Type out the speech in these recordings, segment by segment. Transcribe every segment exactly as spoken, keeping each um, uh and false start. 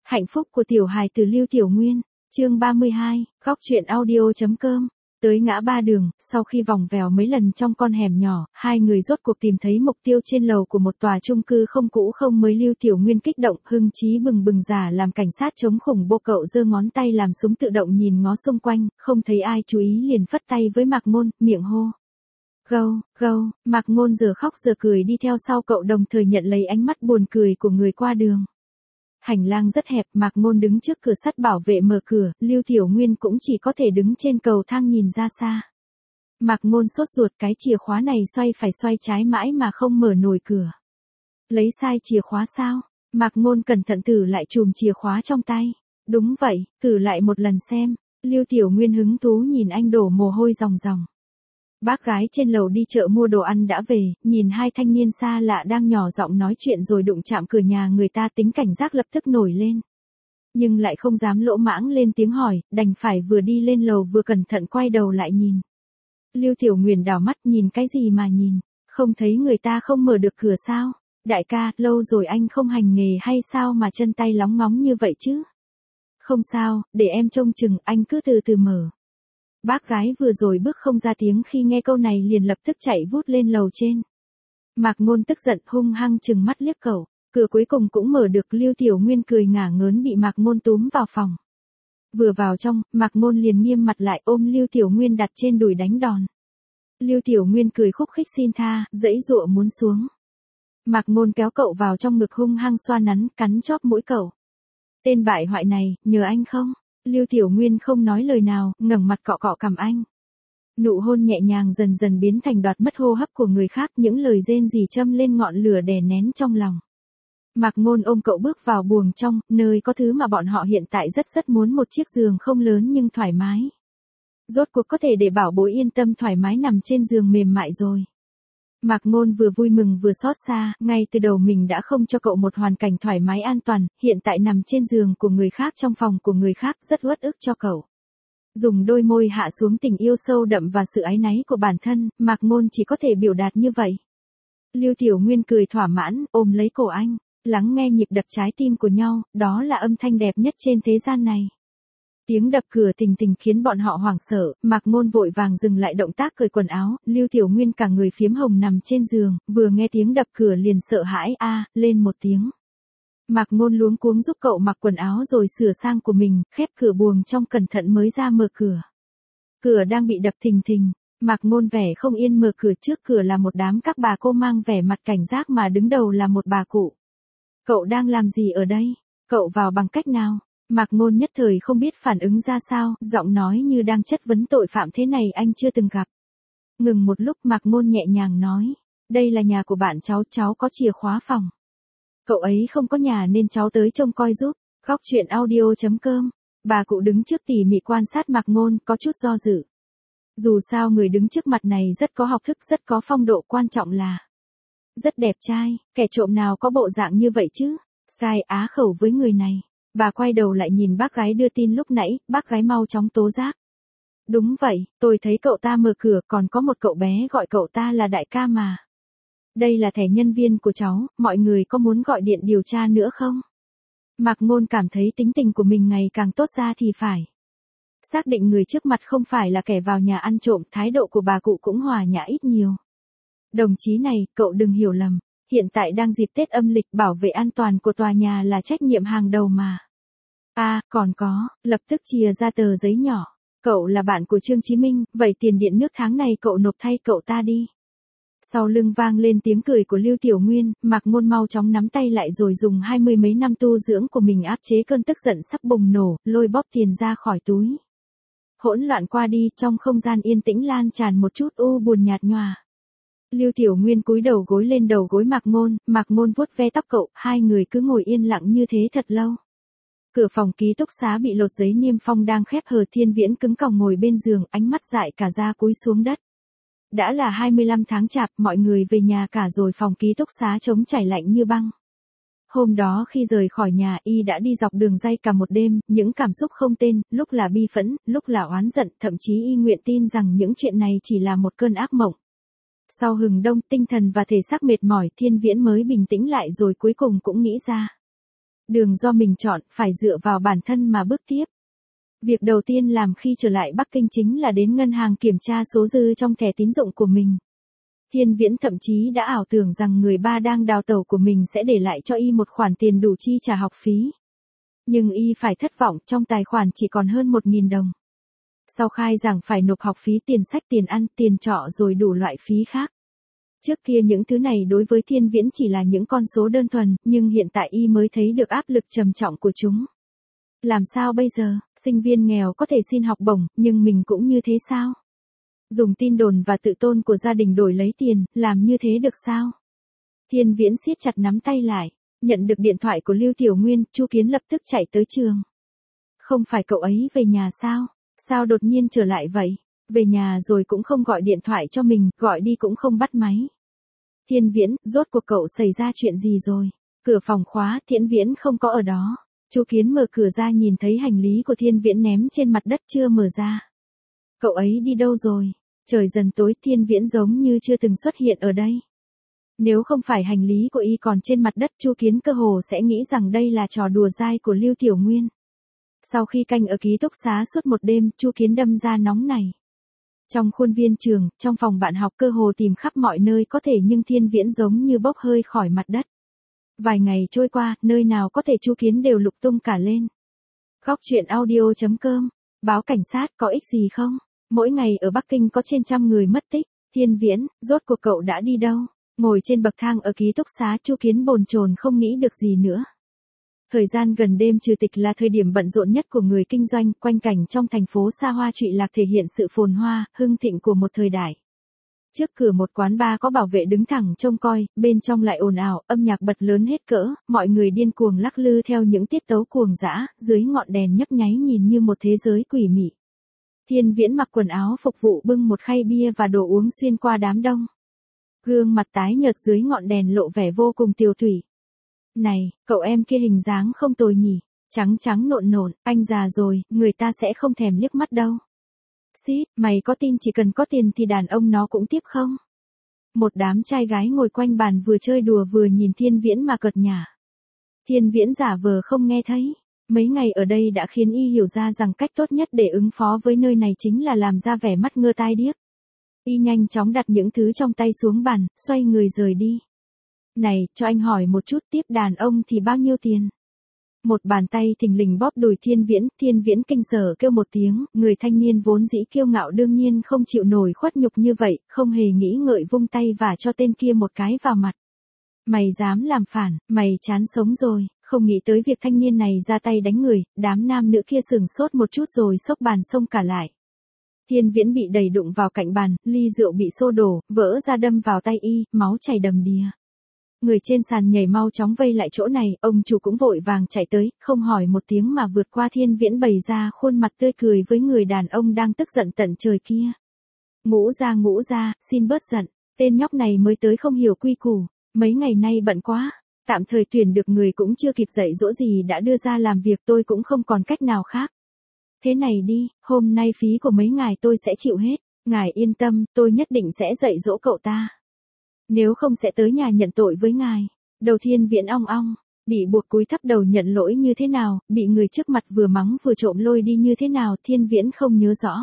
Hạnh phúc của tiểu hài từ Lưu Tiểu Nguyên, chương ba mươi hai, góc truyện audio.com. Tới ngã ba đường, sau khi vòng vèo mấy lần trong con hẻm nhỏ, hai người rốt cuộc tìm thấy mục tiêu trên lầu của một tòa chung cư không cũ không mới. Lưu Tiểu Nguyên kích động, hưng chí bừng bừng giả làm cảnh sát chống khủng bố, cậu giơ ngón tay làm súng tự động nhìn ngó xung quanh, không thấy ai chú ý liền phất tay với Mạc Ngôn, miệng hô. Gâu, gâu, Mạc Ngôn giờ khóc giờ cười đi theo sau cậu, đồng thời nhận lấy ánh mắt buồn cười của người qua đường. Hành lang rất hẹp, Mạc Ngôn đứng trước cửa sắt bảo vệ mở cửa, Lưu Tiểu Nguyên cũng chỉ có thể đứng trên cầu thang nhìn ra xa. Mạc Ngôn sốt ruột, cái chìa khóa này xoay phải xoay trái mãi mà không mở nổi cửa. Lấy sai chìa khóa sao? Mạc Ngôn cẩn thận thử lại chùm chìa khóa trong tay. Đúng vậy, thử lại một lần xem. Lưu Tiểu Nguyên hứng thú nhìn anh đổ mồ hôi ròng ròng. Bác gái trên lầu đi chợ mua đồ ăn đã về, nhìn hai thanh niên xa lạ đang nhỏ giọng nói chuyện rồi đụng chạm cửa nhà người ta, tính cảnh giác lập tức nổi lên. Nhưng lại không dám lỗ mãng lên tiếng hỏi, đành phải vừa đi lên lầu vừa cẩn thận quay đầu lại nhìn. Lưu Tiểu Nguyên đảo mắt, nhìn cái gì mà nhìn, không thấy người ta không mở được cửa sao? Đại ca, lâu rồi anh không hành nghề hay sao mà chân tay lóng ngóng như vậy chứ? Không sao, để em trông chừng, anh cứ từ từ mở. Bác gái vừa rồi bước không ra tiếng khi nghe câu này liền lập tức chạy vút lên lầu trên. Mạc Ngôn tức giận hung hăng trừng mắt liếc cậu, cửa cuối cùng cũng mở được. Lưu Tiểu Nguyên cười ngả ngớn bị Mạc Ngôn túm vào phòng. Vừa vào trong, Mạc Ngôn liền nghiêm mặt lại ôm Lưu Tiểu Nguyên đặt trên đùi đánh đòn. Lưu Tiểu Nguyên cười khúc khích xin tha, giãy giụa muốn xuống. Mạc Ngôn kéo cậu vào trong ngực hung hăng xoa nắn, cắn chóp mũi cậu. Tên bại hoại này, nhờ anh không? Lưu Tiểu Nguyên không nói lời nào, ngẩng mặt cọ cọ cằm anh. Nụ hôn nhẹ nhàng dần dần biến thành đoạt mất hô hấp của người khác, những lời rên rỉ châm lên ngọn lửa đè nén trong lòng. Mạc Ngôn ôm cậu bước vào buồng trong, nơi có thứ mà bọn họ hiện tại rất rất muốn, một chiếc giường không lớn nhưng thoải mái. Rốt cuộc có thể để bảo bối yên tâm thoải mái nằm trên giường mềm mại rồi. Mạc Ngôn vừa vui mừng vừa xót xa, ngay từ đầu mình đã không cho cậu một hoàn cảnh thoải mái an toàn, hiện tại nằm trên giường của người khác trong phòng của người khác rất uất ức cho cậu. Dùng đôi môi hạ xuống tình yêu sâu đậm và sự áy náy của bản thân, Mạc Ngôn chỉ có thể biểu đạt như vậy. Lưu Tiểu Nguyên cười thỏa mãn, ôm lấy cổ anh, lắng nghe nhịp đập trái tim của nhau, đó là âm thanh đẹp nhất trên thế gian này. Tiếng đập cửa tình tình khiến bọn họ hoảng sợ, Mạc Ngôn vội vàng dừng lại động tác cởi quần áo, Lưu Tiểu Nguyên cả người phiếm hồng nằm trên giường, vừa nghe tiếng đập cửa liền sợ hãi a, à, lên một tiếng. Mạc Ngôn luống cuống giúp cậu mặc quần áo rồi sửa sang của mình, khép cửa buồng trong cẩn thận mới ra mở cửa. Cửa đang bị đập thình thình, Mạc Ngôn vẻ không yên mở cửa, trước cửa là một đám các bà cô mang vẻ mặt cảnh giác mà đứng đầu là một bà cụ. Cậu đang làm gì ở đây? Cậu vào bằng cách nào? Mạc Ngôn nhất thời không biết phản ứng ra sao, giọng nói như đang chất vấn tội phạm thế này anh chưa từng gặp. Ngừng một lúc Mạc Ngôn nhẹ nhàng nói, đây là nhà của bạn cháu, cháu có chìa khóa phòng. Cậu ấy không có nhà nên cháu tới trông coi giúp. Góc truyện audio.com. Bà cụ đứng trước tỉ mỉ quan sát Mạc Ngôn, có chút do dự. Dù sao người đứng trước mặt này rất có học thức, rất có phong độ, quan trọng là rất đẹp trai, kẻ trộm nào có bộ dạng như vậy chứ? Sai á khẩu với người này. Bà quay đầu lại nhìn bác gái đưa tin lúc nãy, bác gái mau chóng tố giác. Đúng vậy, tôi thấy cậu ta mở cửa, còn có một cậu bé gọi cậu ta là đại ca mà. Đây là thẻ nhân viên của cháu, mọi người có muốn gọi điện điều tra nữa không? Mạc Ngôn cảm thấy tính tình của mình ngày càng tốt ra thì phải. Xác định người trước mặt không phải là kẻ vào nhà ăn trộm, thái độ của bà cụ cũng hòa nhã ít nhiều. Đồng chí này, cậu đừng hiểu lầm. Hiện tại đang dịp Tết âm lịch, bảo vệ an toàn của tòa nhà là trách nhiệm hàng đầu mà. À, còn có, lập tức chìa ra tờ giấy nhỏ. Cậu là bạn của Trương Chí Minh, vậy tiền điện nước tháng này cậu nộp thay cậu ta đi. Sau lưng vang lên tiếng cười của Lưu Tiểu Nguyên, Mạc Ngôn mau chóng nắm tay lại rồi dùng hai mươi mấy năm tu dưỡng của mình áp chế cơn tức giận sắp bùng nổ, lôi bóp tiền ra khỏi túi. Hỗn loạn qua đi, trong không gian yên tĩnh lan tràn một chút u buồn nhạt nhòa. Lưu Tiểu Nguyên cúi đầu gối lên đầu gối Mạc Ngôn, Mạc Ngôn vuốt ve tóc cậu, hai người cứ ngồi yên lặng như thế thật lâu. Cửa phòng ký túc xá bị lột giấy niêm phong đang khép hờ, Thiên Viễn cứng còng ngồi bên giường, ánh mắt dại cả ra cúi xuống đất. Đã là hai mươi lăm tháng chạp, mọi người về nhà cả rồi, phòng ký túc xá trống trải lạnh như băng. Hôm đó khi rời khỏi nhà, y đã đi dọc đường dây cả một đêm, những cảm xúc không tên, lúc là bi phẫn, lúc là oán giận, thậm chí y nguyện tin rằng những chuyện này chỉ là một cơn ác mộng. Sau hừng đông, tinh thần và thể xác mệt mỏi, Thiên Viễn mới bình tĩnh lại rồi cuối cùng cũng nghĩ ra. Đường do mình chọn, phải dựa vào bản thân mà bước tiếp. Việc đầu tiên làm khi trở lại Bắc Kinh chính là đến ngân hàng kiểm tra số dư trong thẻ tín dụng của mình. Thiên Viễn thậm chí đã ảo tưởng rằng người ba đang đào tẩu của mình sẽ để lại cho y một khoản tiền đủ chi trả học phí. Nhưng y phải thất vọng, trong tài khoản chỉ còn hơn một nghìn đồng. Sau khai giảng phải nộp học phí, tiền sách, tiền ăn, tiền trọ rồi đủ loại phí khác. Trước kia những thứ này đối với Thiên Viễn chỉ là những con số đơn thuần, nhưng hiện tại y mới thấy được áp lực trầm trọng của chúng. Làm sao bây giờ, sinh viên nghèo có thể xin học bổng, nhưng mình cũng như thế sao? Dùng tin đồn và tự tôn của gia đình đổi lấy tiền, làm như thế được sao? Thiên Viễn siết chặt nắm tay lại, nhận được điện thoại của Lưu Tiểu Nguyên, Chu Kiến lập tức chạy tới trường. Không phải cậu ấy về nhà sao? Sao đột nhiên trở lại vậy? Về nhà rồi cũng không gọi điện thoại cho mình, gọi đi cũng không bắt máy. Thiên Viễn, rốt cuộc cậu xảy ra chuyện gì rồi? Cửa phòng khóa, Thiên Viễn không có ở đó. Chu Kiến mở cửa ra nhìn thấy hành lý của Thiên Viễn ném trên mặt đất chưa mở ra. Cậu ấy đi đâu rồi? Trời dần tối, Thiên Viễn giống như chưa từng xuất hiện ở đây. Nếu không phải hành lý của y còn trên mặt đất, Chu Kiến cơ hồ sẽ nghĩ rằng đây là trò đùa dai của Lưu Tiểu Nguyên. Sau khi canh ở ký túc xá suốt một đêm, Chu Kiến đâm ra nóng này. Trong khuôn viên trường, trong phòng bạn học cơ hồ tìm khắp mọi nơi có thể, nhưng Thiên Viễn giống như bốc hơi khỏi mặt đất. Vài ngày trôi qua, nơi nào có thể Chu Kiến đều lục tung cả lên. Góc truyện audio chấm com, báo cảnh sát có ích gì không? Mỗi ngày ở Bắc Kinh có trên trăm người mất tích. Thiên Viễn, rốt cuộc cậu đã đi đâu? Ngồi trên bậc thang ở ký túc xá, Chu Kiến bồn chồn không nghĩ được gì nữa. Thời gian gần đêm trừ tịch là thời điểm bận rộn nhất của người kinh doanh, quanh cảnh trong thành phố xa hoa trụy lạc thể hiện sự phồn hoa, hưng thịnh của một thời đại. Trước cửa một quán bar có bảo vệ đứng thẳng trông coi, bên trong lại ồn ào, âm nhạc bật lớn hết cỡ, mọi người điên cuồng lắc lư theo những tiết tấu cuồng dã, dưới ngọn đèn nhấp nháy nhìn như một thế giới quỷ mị. Thiên Viễn mặc quần áo phục vụ bưng một khay bia và đồ uống xuyên qua đám đông. Gương mặt tái nhợt dưới ngọn đèn lộ vẻ vô cùng tiều tụy. Này, cậu em kia hình dáng không tồi nhỉ, trắng trắng nộn nộn, anh già rồi, người ta sẽ không thèm liếc mắt đâu. Xít, mày có tin chỉ cần có tiền thì đàn ông nó cũng tiếp không? Một đám trai gái ngồi quanh bàn vừa chơi đùa vừa nhìn Thiên Viễn mà cợt nhả. Thiên Viễn giả vờ không nghe thấy. Mấy ngày ở đây đã khiến y hiểu ra rằng cách tốt nhất để ứng phó với nơi này chính là làm ra vẻ mắt ngơ tai điếc. Y nhanh chóng đặt những thứ trong tay xuống bàn, xoay người rời đi. Này, cho anh hỏi một chút, tiếp đàn ông thì bao nhiêu tiền? Một bàn tay thình lình bóp đùi Thiên Viễn, Thiên Viễn kinh sở kêu một tiếng, người thanh niên vốn dĩ kiêu ngạo đương nhiên không chịu nổi khuất nhục như vậy, không hề nghĩ ngợi vung tay và cho tên kia một cái vào mặt. Mày dám làm phản, mày chán sống rồi. Không nghĩ tới việc thanh niên này ra tay đánh người, đám nam nữ kia sửng sốt một chút rồi xốc bàn xông cả lại. Thiên Viễn bị đẩy đụng vào cạnh bàn, ly rượu bị xô đổ, vỡ ra đâm vào tay y, máu chảy đầm đìa. Người trên sàn nhảy mau chóng vây lại chỗ này, ông chủ cũng vội vàng chạy tới, không hỏi một tiếng mà vượt qua Thiên Viễn bày ra khuôn mặt tươi cười với người đàn ông đang tức giận tận trời kia. Ngũ ra ngũ ra, xin bớt giận, tên nhóc này mới tới không hiểu quy củ, mấy ngày nay bận quá. Tạm thời tuyển được người cũng chưa kịp dạy dỗ gì đã đưa ra làm việc, tôi cũng không còn cách nào khác. Thế này đi, hôm nay phí của mấy ngài tôi sẽ chịu hết, ngài yên tâm, tôi nhất định sẽ dạy dỗ cậu ta. Nếu không sẽ tới nhà nhận tội với ngài. Đầu Thiên Viễn ong ong, bị buộc cúi thấp đầu nhận lỗi như thế nào, bị người trước mặt vừa mắng vừa trộm lôi đi như thế nào, Thiên Viễn không nhớ rõ.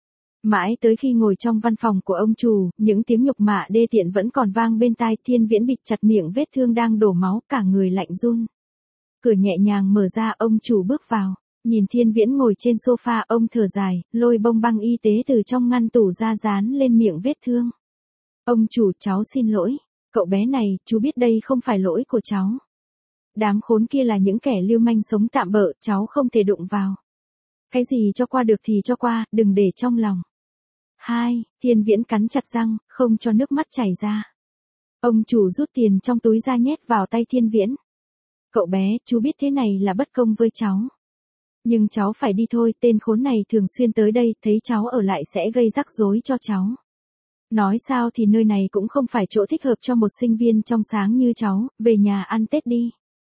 Mãi tới khi ngồi trong văn phòng của ông chủ, những tiếng nhục mạ đê tiện vẫn còn vang bên tai, Thiên Viễn bịt chặt miệng vết thương đang đổ máu, cả người lạnh run. Cửa nhẹ nhàng mở ra, ông chủ bước vào, nhìn Thiên Viễn ngồi trên sofa, ông thở dài, lôi bông băng y tế từ trong ngăn tủ ra dán lên miệng vết thương. Ông chủ, cháu xin lỗi, cậu bé này, chú biết đây không phải lỗi của cháu. Đám khốn kia là những kẻ lưu manh sống tạm bợ, cháu không thể đụng vào. Cái gì cho qua được thì cho qua, đừng để trong lòng. Hai, Thiên Viễn cắn chặt răng, không cho nước mắt chảy ra. Ông chủ rút tiền trong túi ra nhét vào tay Thiên Viễn. Cậu bé, chú biết thế này là bất công với cháu. Nhưng cháu phải đi thôi, tên khốn này thường xuyên tới đây, thấy cháu ở lại sẽ gây rắc rối cho cháu. Nói sao thì nơi này cũng không phải chỗ thích hợp cho một sinh viên trong sáng như cháu, về nhà ăn Tết đi.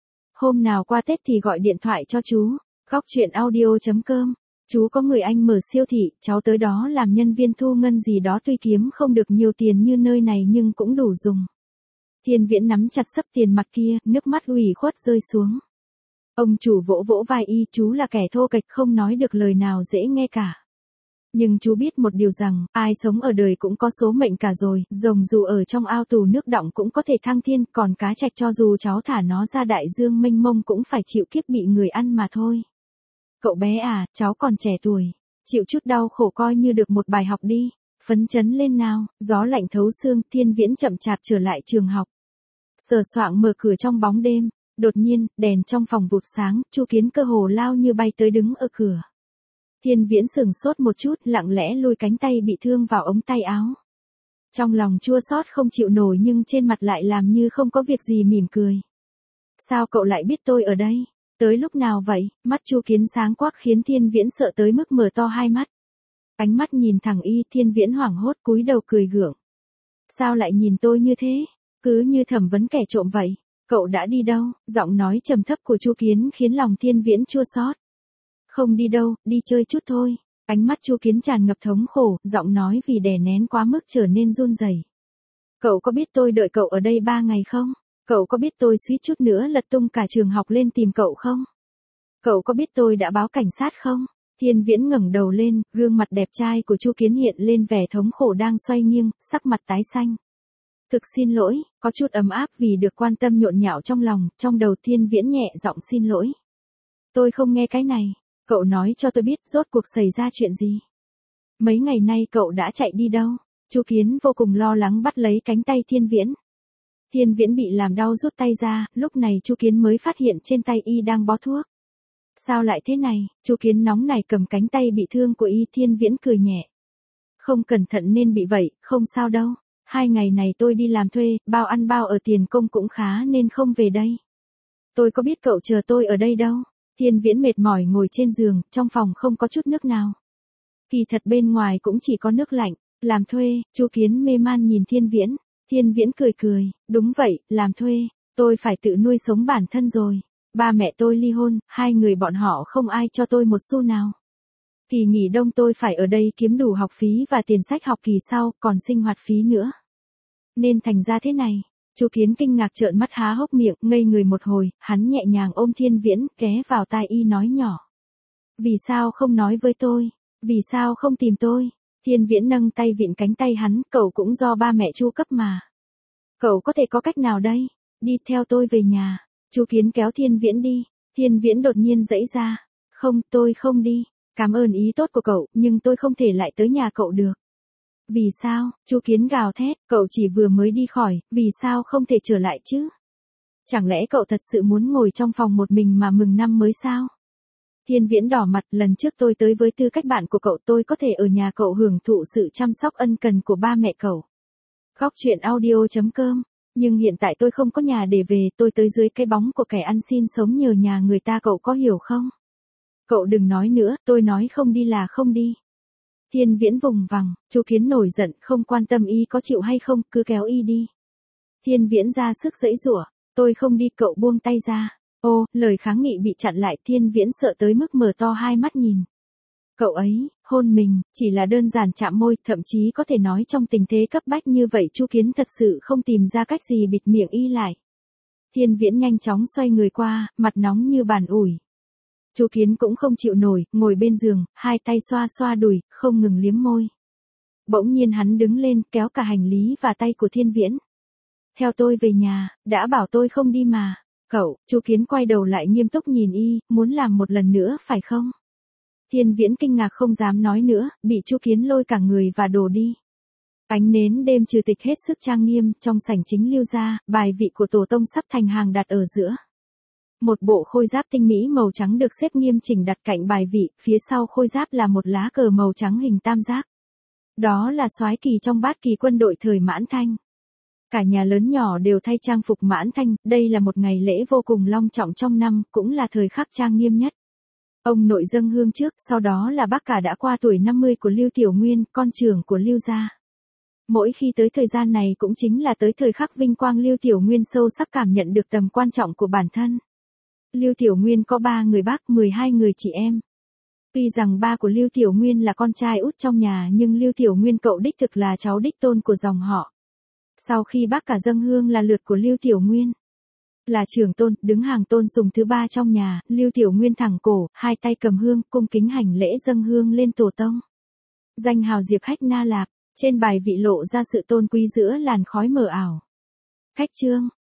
Hôm nào qua Tết thì gọi điện thoại cho chú. Góc truyện audio chấm com. Chú có người anh mở siêu thị, cháu tới đó làm nhân viên thu ngân gì đó, tuy kiếm không được nhiều tiền như nơi này nhưng cũng đủ dùng. Thiên Viễn nắm chặt xấp tiền mặt kia, nước mắt ủy khuất rơi xuống. Ông chủ vỗ vỗ vai y, chú là kẻ thô kệch không nói được lời nào dễ nghe cả. Nhưng chú biết một điều rằng, ai sống ở đời cũng có số mệnh cả rồi, rồng dù ở trong ao tù nước đọng cũng có thể thăng thiên, còn cá trạch cho dù cháu thả nó ra đại dương mênh mông cũng phải chịu kiếp bị người ăn mà thôi. Cậu bé à, cháu còn trẻ tuổi, chịu chút đau khổ coi như được một bài học đi, phấn chấn lên nào. Gió lạnh thấu xương, Thiên Viễn chậm chạp trở lại trường học. Sờ soạng mở cửa trong bóng đêm, đột nhiên, đèn trong phòng vụt sáng, Chu Kiến cơ hồ lao như bay tới đứng ở cửa. Thiên Viễn sừng sốt một chút, lặng lẽ lùi cánh tay bị thương vào ống tay áo. Trong lòng chua xót không chịu nổi nhưng trên mặt lại làm như không có việc gì mỉm cười. Sao cậu lại biết tôi ở đây? Tới lúc nào vậy? Mắt Chu Kiến sáng quắc khiến Thiên Viễn sợ tới mức mở to hai mắt. Ánh mắt nhìn thẳng y, Thiên Viễn hoảng hốt cúi đầu cười gượng. Sao lại nhìn tôi như thế? Cứ như thẩm vấn kẻ trộm vậy. Cậu đã đi đâu? Giọng nói trầm thấp của Chu Kiến khiến lòng Thiên Viễn chua xót. Không đi đâu, đi chơi chút thôi. Ánh mắt Chu Kiến tràn ngập thống khổ, giọng nói vì đè nén quá mức trở nên run rẩy. Cậu có biết tôi đợi cậu ở đây ba ngày không? Cậu có biết tôi suýt chút nữa lật tung cả trường học lên tìm cậu không? Cậu có biết tôi đã báo cảnh sát không? Thiên Viễn ngẩng đầu lên, gương mặt đẹp trai của Chu Kiến hiện lên vẻ thống khổ đang xoay nghiêng, sắc mặt tái xanh. Thực xin lỗi, có chút ấm áp vì được quan tâm nhộn nhạo trong lòng, trong đầu Thiên Viễn nhẹ giọng xin lỗi. Tôi không nghe cái này, cậu nói cho tôi biết rốt cuộc xảy ra chuyện gì. Mấy ngày nay cậu đã chạy đi đâu? Chu Kiến vô cùng lo lắng bắt lấy cánh tay Thiên Viễn. Thiên Viễn bị làm đau rút tay ra, lúc này Chu Kiến mới phát hiện trên tay y đang bó thuốc. Sao lại thế này? Chu Kiến nóng nảy cầm cánh tay bị thương của y. Thiên Viễn cười nhẹ. Không cẩn thận nên bị vậy, không sao đâu. Hai ngày này tôi đi làm thuê, bao ăn bao ở tiền công cũng khá nên không về đây. Tôi có biết cậu chờ tôi ở đây đâu. Thiên Viễn mệt mỏi ngồi trên giường, trong phòng không có chút nước nào. Kỳ thật bên ngoài cũng chỉ có nước lạnh. Làm thuê, Chu Kiến mê man nhìn Thiên Viễn. Thiên Viễn cười cười, đúng vậy, làm thuê, tôi phải tự nuôi sống bản thân rồi. Ba mẹ tôi ly hôn, hai người bọn họ không ai cho tôi một xu nào. Kỳ nghỉ đông tôi phải ở đây kiếm đủ học phí và tiền sách học kỳ sau, còn sinh hoạt phí nữa. Nên thành ra thế này. Chu Kiến kinh ngạc trợn mắt há hốc miệng, ngây người một hồi, hắn nhẹ nhàng ôm Thiên Viễn, ghé vào tai y nói nhỏ. Vì sao không nói với tôi? Vì sao không tìm tôi? Thiên Viễn nâng tay vịn cánh tay hắn, cậu cũng do ba mẹ Chu cấp mà. Cậu có thể có cách nào đây? Đi theo tôi về nhà. Chu Kiến kéo Thiên Viễn đi. Thiên Viễn đột nhiên giãy ra. Không, tôi không đi. Cảm ơn ý tốt của cậu, nhưng tôi không thể lại tới nhà cậu được. Vì sao? Chu Kiến gào thét, cậu chỉ vừa mới đi khỏi, vì sao không thể trở lại chứ? Chẳng lẽ cậu thật sự muốn ngồi trong phòng một mình mà mừng năm mới sao? Thiên Viễn đỏ mặt, lần trước tôi tới với tư cách bạn của cậu, tôi có thể ở nhà cậu hưởng thụ sự chăm sóc ân cần của ba mẹ cậu. Góc truyện audio chấm com. Nhưng hiện tại tôi không có nhà để về, tôi tới dưới cái bóng của kẻ ăn xin sống nhờ nhà người ta, cậu có hiểu không? Cậu đừng nói nữa, tôi nói không đi là không đi. Thiên Viễn vùng vằng, Chu Kiến nổi giận, không quan tâm y có chịu hay không, cứ kéo y đi. Thiên Viễn ra sức giãy giụa, tôi không đi, cậu buông tay ra. Ô, lời kháng nghị bị chặn lại, Thiên Viễn sợ tới mức mở to hai mắt nhìn. Cậu ấy, hôn mình, chỉ là đơn giản chạm môi, thậm chí có thể nói trong tình thế cấp bách như vậy Chu Kiến thật sự không tìm ra cách gì bịt miệng y lại. Thiên Viễn nhanh chóng xoay người qua, mặt nóng như bàn ủi. Chu Kiến cũng không chịu nổi, ngồi bên giường, hai tay xoa xoa đùi, không ngừng liếm môi. Bỗng nhiên hắn đứng lên, kéo cả hành lý và tay của Thiên Viễn. Theo tôi về nhà, đã bảo tôi không đi mà. Cậu, Chu Kiến quay đầu lại nghiêm túc nhìn y, muốn làm một lần nữa phải không? Thiên Viễn kinh ngạc không dám nói nữa, bị Chu Kiến lôi cả người và đổ đi. Ánh nến đêm trừ tịch hết sức trang nghiêm, trong sảnh chính Lưu gia, bài vị của tổ tông sắp thành hàng đặt ở giữa. Một bộ khôi giáp tinh mỹ màu trắng được xếp nghiêm chỉnh đặt cạnh bài vị, phía sau khôi giáp là một lá cờ màu trắng hình tam giác. Đó là soái kỳ trong bát kỳ quân đội thời Mãn Thanh. Cả nhà lớn nhỏ đều thay trang phục Mãn Thanh, đây là một ngày lễ vô cùng long trọng trong năm, cũng là thời khắc trang nghiêm nhất. Ông nội dâng hương trước, sau đó là bác cả đã qua tuổi năm mươi của Lưu Tiểu Nguyên, con trưởng của Lưu gia. Mỗi khi tới thời gian này cũng chính là tới thời khắc vinh quang Lưu Tiểu Nguyên sâu sắc cảm nhận được tầm quan trọng của bản thân. Lưu Tiểu Nguyên có ba người bác, mười hai người chị em. Tuy rằng ba của Lưu Tiểu Nguyên là con trai út trong nhà nhưng Lưu Tiểu Nguyên cậu đích thực là cháu đích tôn của dòng họ. Sau khi bác cả dâng hương là lượt của Lưu Tiểu Nguyên. Là trưởng tôn, đứng hàng tôn sùng thứ ba trong nhà, Lưu Tiểu Nguyên thẳng cổ, hai tay cầm hương, cung kính hành lễ dâng hương lên tổ tông. Danh hào Diệp Hách Na Lạc, trên bài vị lộ ra sự tôn quý giữa làn khói mờ ảo. Khách trương,